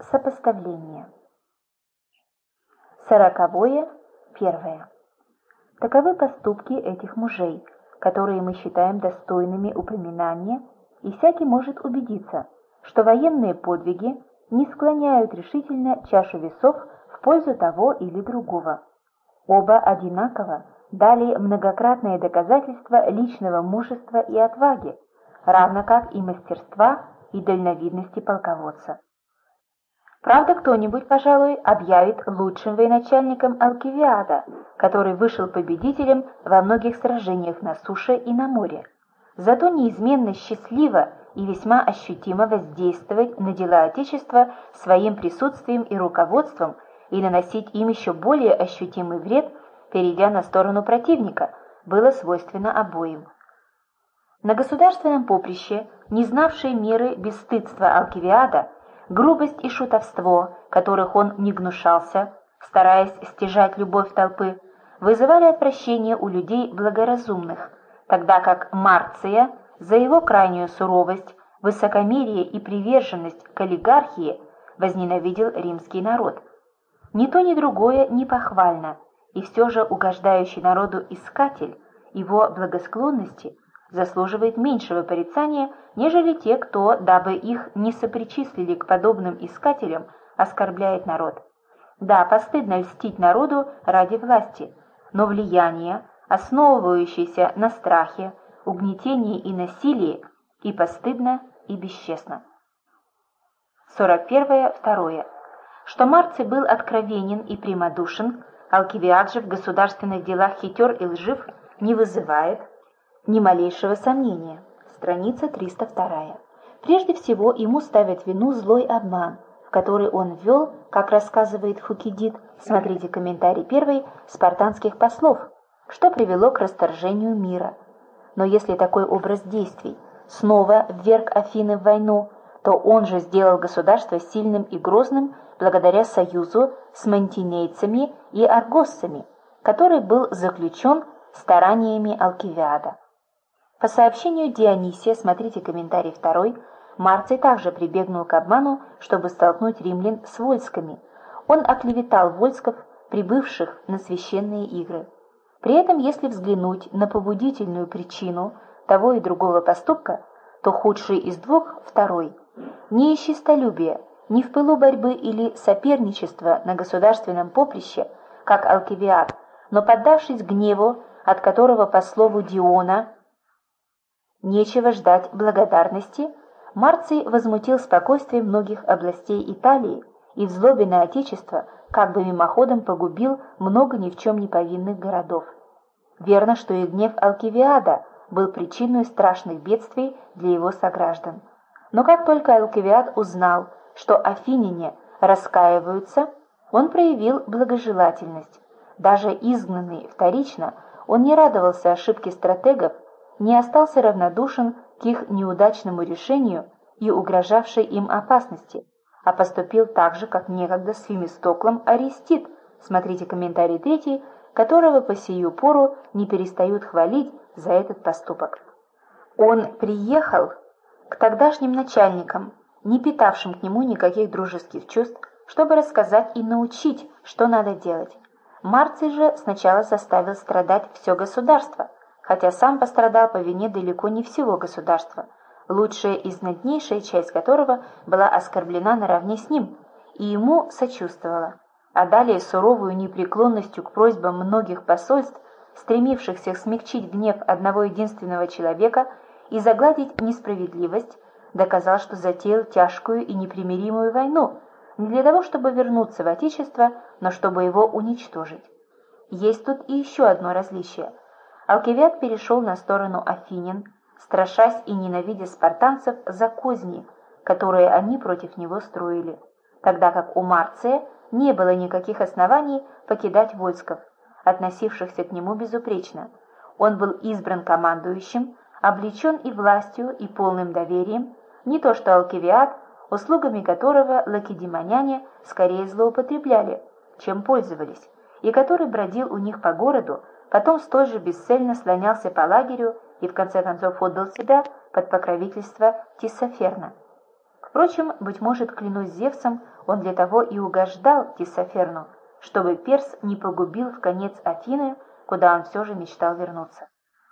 Сопоставление. 40. Первое. Таковы поступки этих мужей, которые мы считаем достойными упоминания, и всякий может убедиться, что военные подвиги не склоняют решительно чашу весов в пользу того или другого. Оба одинаково дали многократное доказательство личного мужества и отваги, равно как и мастерства и дальновидности полководца. Правда, кто-нибудь, пожалуй, объявит лучшим военачальником Алкивиада, который вышел победителем во многих сражениях на суше и на море. Зато неизменно счастливо и весьма ощутимо воздействовать на дела Отечества своим присутствием и руководством и наносить им еще более ощутимый вред, перейдя на сторону противника, было свойственно обоим. На государственном поприще, не знавшие меры бесстыдства Алкивиада, грубость и шутовство, которых он не гнушался, стараясь стяжать любовь толпы, вызывали отвращение у людей благоразумных, тогда как Марция за его крайнюю суровость, высокомерие и приверженность к олигархии возненавидел римский народ. Ни то, ни другое не похвально, и все же угождающий народу искатель его благосклонности заслуживает меньшего порицания, нежели те, кто, дабы их не сопричислили к подобным искателям, оскорбляет народ. Да, постыдно льстить народу ради власти, но влияние, основывающееся на страхе, угнетении и насилии, и постыдно, и бесчестно. 41. Второе. Что Марций был откровенен и прямодушен, Алкивиад же в государственных делах хитер и лжив, не вызывает ни малейшего сомнения. Страница 302. Прежде всего, ему ставят вину злой обман, в который он ввел, как рассказывает Фукидид, смотрите комментарий 1, спартанских послов, что привело к расторжению мира. Но если такой образ действий снова вверг Афины в войну, то он же сделал государство сильным и грозным благодаря союзу с мантинейцами и аргоссами, который был заключен стараниями Алкивиада. По сообщению Дионисия, смотрите комментарий 2, Марций также прибегнул к обману, чтобы столкнуть римлян с вольсками. Он оклеветал вольсков, прибывших на священные игры. При этом, если взглянуть на побудительную причину того и другого поступка, то худший из двух – второй. Не из честолюбия, не в пылу борьбы или соперничества на государственном поприще, как Алкивиад, но поддавшись гневу, от которого, по слову Диона, нечего ждать благодарности, Марций возмутил спокойствие многих областей Италии и в злобе на Отечество как бы мимоходом погубил много ни в чем не повинных городов. Верно, что и гнев Алкивиада был причиной страшных бедствий для его сограждан. Но как только Алкивиад узнал, что афиняне раскаиваются, он проявил благожелательность. Даже изгнанный вторично, он не радовался ошибке стратегов, не остался равнодушен к их неудачному решению и угрожавшей им опасности, а поступил так же, как некогда с Фемистоклом Аристид, смотрите комментарий 3, которого по сию пору не перестают хвалить за этот поступок. Он приехал к тогдашним начальникам, не питавшим к нему никаких дружеских чувств, чтобы рассказать и научить, что надо делать. Марций же сначала заставил страдать все государство, хотя сам пострадал по вине далеко не всего государства, лучшая и знатнейшая часть которого была оскорблена наравне с ним, и ему сочувствовала, а далее суровую непреклонностью к просьбам многих посольств, стремившихся смягчить гнев одного единственного человека и загладить несправедливость, доказал, что затеял тяжкую и непримиримую войну, не для того, чтобы вернуться в Отечество, но чтобы его уничтожить. Есть тут и еще одно различие. Алкивиад перешел на сторону афинян, страшась и ненавидя спартанцев за козни, которые они против него строили, тогда как у Марция не было никаких оснований покидать войсков, относившихся к нему безупречно. Он был избран командующим, облечен и властью, и полным доверием, не то что Алкивиад, услугами которого лакедемоняне скорее злоупотребляли, чем пользовались, и который бродил у них по городу, потом столь же бесцельно слонялся по лагерю и в конце концов отдал себя под покровительство Тиссоферна. Впрочем, быть может, клянусь Зевсом, Он для того и угождал Тисоферну, чтобы Перс не погубил в конец Афины, куда он все же мечтал вернуться.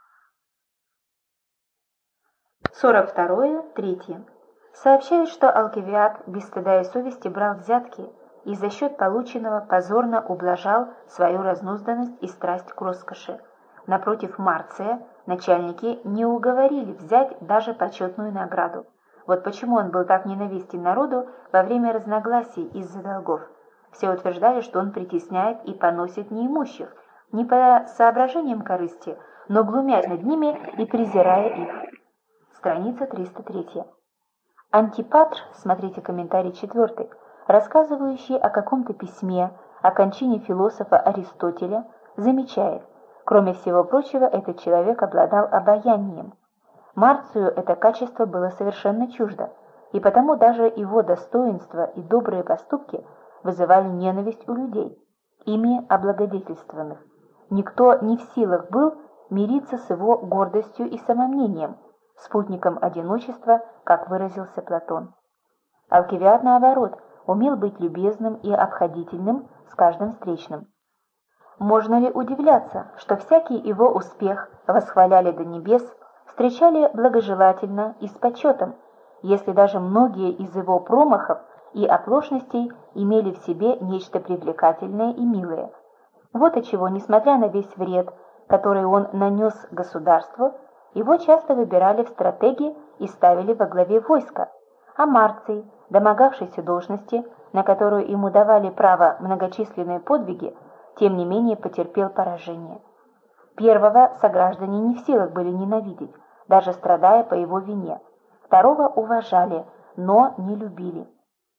42-3. Сообщают, что Алкивиад без стыда и совести брал взятки и за счет полученного позорно ублажал свою разнузданность и страсть к роскоши. Напротив Марция начальники не уговорили взять даже почетную награду. Вот почему он был так ненавистен народу во время разногласий из-за долгов. Все утверждали, что он притесняет и поносит неимущих, не по соображениям корысти, но глумясь над ними и презирая их. Страница 303. Антипатр, смотрите комментарий 4, рассказывающий о каком-то письме о кончине философа Аристотеля, замечает, кроме всего прочего, этот человек обладал обаянием. Марцию это качество было совершенно чуждо, и потому даже его достоинства и добрые поступки вызывали ненависть у людей, ими облагодетельствованных. Никто не в силах был мириться с его гордостью и самомнением, спутником одиночества, как выразился Платон. Алкивиад, наоборот, умел быть любезным и обходительным с каждым встречным. Можно ли удивляться, что всякий его успех восхваляли до небес, встречали благожелательно и с почетом, если даже многие из его промахов и оплошностей имели в себе нечто привлекательное и милое. Вот отчего, несмотря на весь вред, который он нанес государству, его часто выбирали в стратеги и ставили во главе войска, а Марций, домогавшийся должности, на которую ему давали право многочисленные подвиги, тем не менее потерпел поражение. Первого сограждане не в силах были ненавидеть, даже страдая по его вине. Второго уважали, но не любили.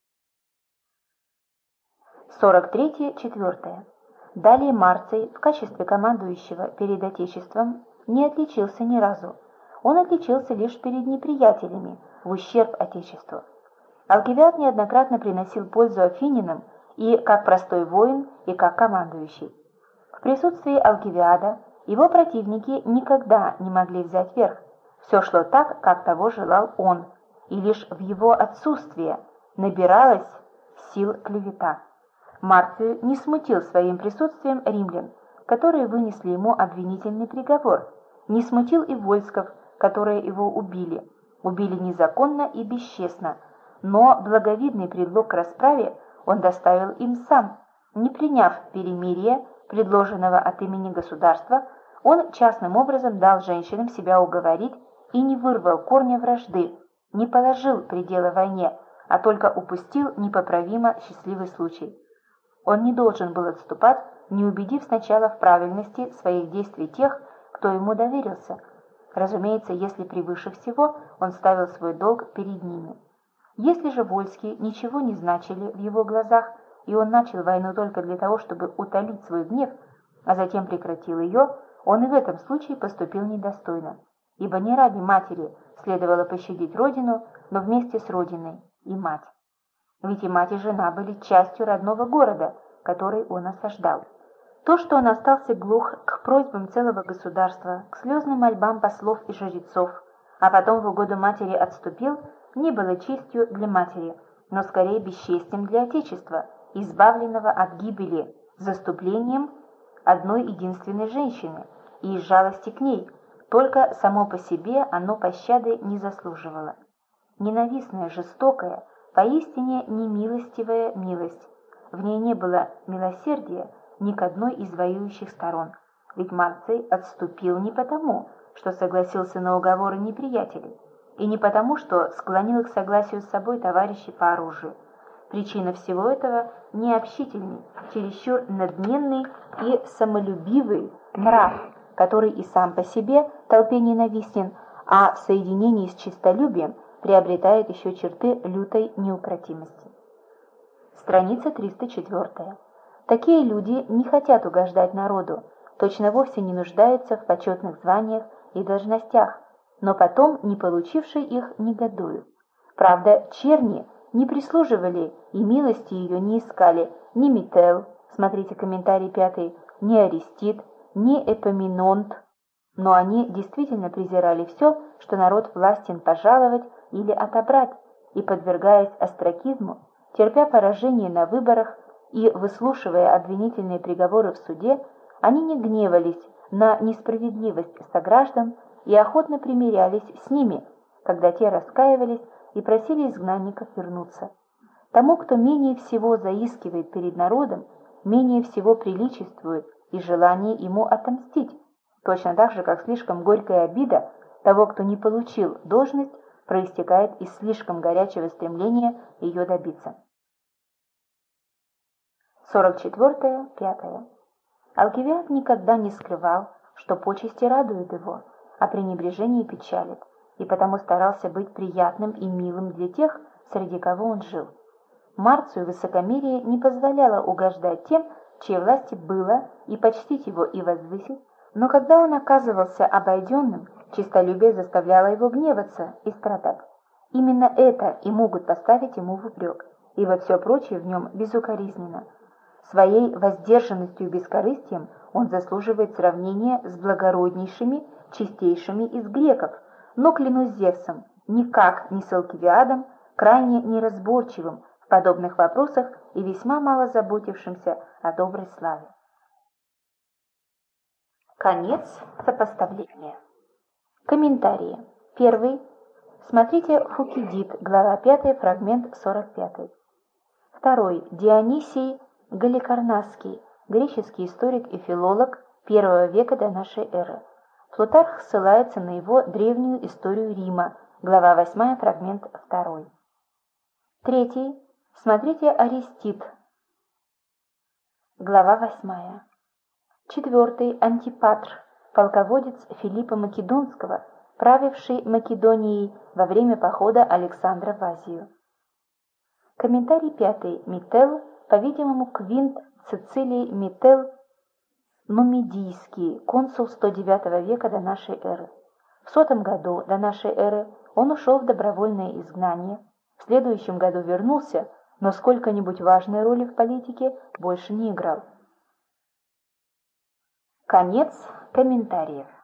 43-4. Далее Марций в качестве командующего перед Отечеством не отличился ни разу. Он отличился лишь перед неприятелями, в ущерб Отечеству. Алкивиад неоднократно приносил пользу афининам и как простой воин, и как командующий. В присутствии Алкивиада его противники никогда не могли взять верх. Все шло так, как того желал он, и лишь в его отсутствие набиралась сил клевета. Марцию не смутил своим присутствием римлян, которые вынесли ему обвинительный приговор, не смутил и войсков, которые его убили. Убили незаконно и бесчестно, но благовидный предлог к расправе он доставил им сам. Не приняв перемирия, предложенного от имени государства, он частным образом дал женщинам себя уговорить и не вырвал корня вражды, не положил предела войне, а только упустил непоправимо счастливый случай. Он не должен был отступать, не убедив сначала в правильности своих действий тех, кто ему доверился. Разумеется, если превыше всего он ставил свой долг перед ними. Если же войски ничего не значили в его глазах, и он начал войну только для того, чтобы утолить свой гнев, а затем прекратил ее, он и в этом случае поступил недостойно. Ибо не ради матери следовало пощадить родину, но вместе с родиной и мать. Ведь и мать, и жена были частью родного города, который он осаждал. То, что он остался глух к просьбам целого государства, к слезным мольбам послов и жрецов, а потом в угоду матери отступил, не было честью для матери, но скорее бесчестием для Отечества, избавленного от гибели заступлением одной единственной женщины и из жалости к ней, только само по себе оно пощады не заслуживало. Ненавистная, жестокая, поистине немилостивая милость. В ней не было милосердия ни к одной из воюющих сторон, ведь Марций отступил не потому, что согласился на уговоры неприятелей, и не потому, что склонил к согласию с собой товарищей по оружию. Причина всего этого – необщительный, чересчур надменный и самолюбивый нрав, который и сам по себе толпе ненавистен, а в соединении с честолюбием приобретает еще черты лютой неукротимости. Страница 304. Такие люди не хотят угождать народу, точно вовсе не нуждаются в почетных званиях и должностях, но потом, не получившие их, негодуют. Правда, черни не прислуживали и милости ее не искали ни Метел, смотрите комментарий 5, ни Аристид, ни Эпоминонт, но они действительно презирали все, что народ властен пожаловать или отобрать, и, подвергаясь остракизму, Терпя поражение на выборах и выслушивая обвинительные приговоры в суде, они не гневались на несправедливость сограждан и охотно примирялись с ними, когда те раскаивались и просили изгнанников вернуться. Тому, кто менее всего заискивает перед народом, менее всего приличествует и желание ему отомстить, точно так же, как слишком горькая обида того, кто не получил должность, проистекает из слишком горячего стремления ее добиться. 44-5. Алкивиад никогда не скрывал, что почести радуют его, а пренебрежение печалит, и потому старался быть приятным и милым для тех, среди кого он жил. Марцию высокомерие не позволяло угождать тем, чьей власти было, и почтить его и возвысить, но когда он оказывался обойденным, честолюбие заставляло его гневаться и страдать. Именно это и могут поставить ему в упрек, ибо все прочее в нем безукоризненно. Своей воздержанностью и бескорыстием он заслуживает сравнения с благороднейшими, чистейшими из греков, но, клянусь Зевсом, никак не с Алкивиадом, крайне неразборчивым в подобных вопросах и весьма мало заботившимся о доброй славе. Конец сопоставления. Комментарии. Первый. Смотрите Фукидид, глава 5, фрагмент 45. Второй. Дионисий Галикарнасский, греческий историк и филолог I века до нашей эры. Плутарх ссылается на его древнюю историю Рима, глава 8, фрагмент 2. Третий. Смотрите Аристид, глава 8. Четвертый. Антипатр, полководец Филиппа Македонского, правивший Македонией во время похода Александра в Азию. Комментарий 5. Метел, по-видимому, Квинт Цицилий Метел Нумидийский, консул 109 века до нашей эры. В 100 году до нашей эры он ушел в добровольное изгнание, в следующем году вернулся, но сколько-нибудь важной роли в политике больше не играл. Конец комментариев.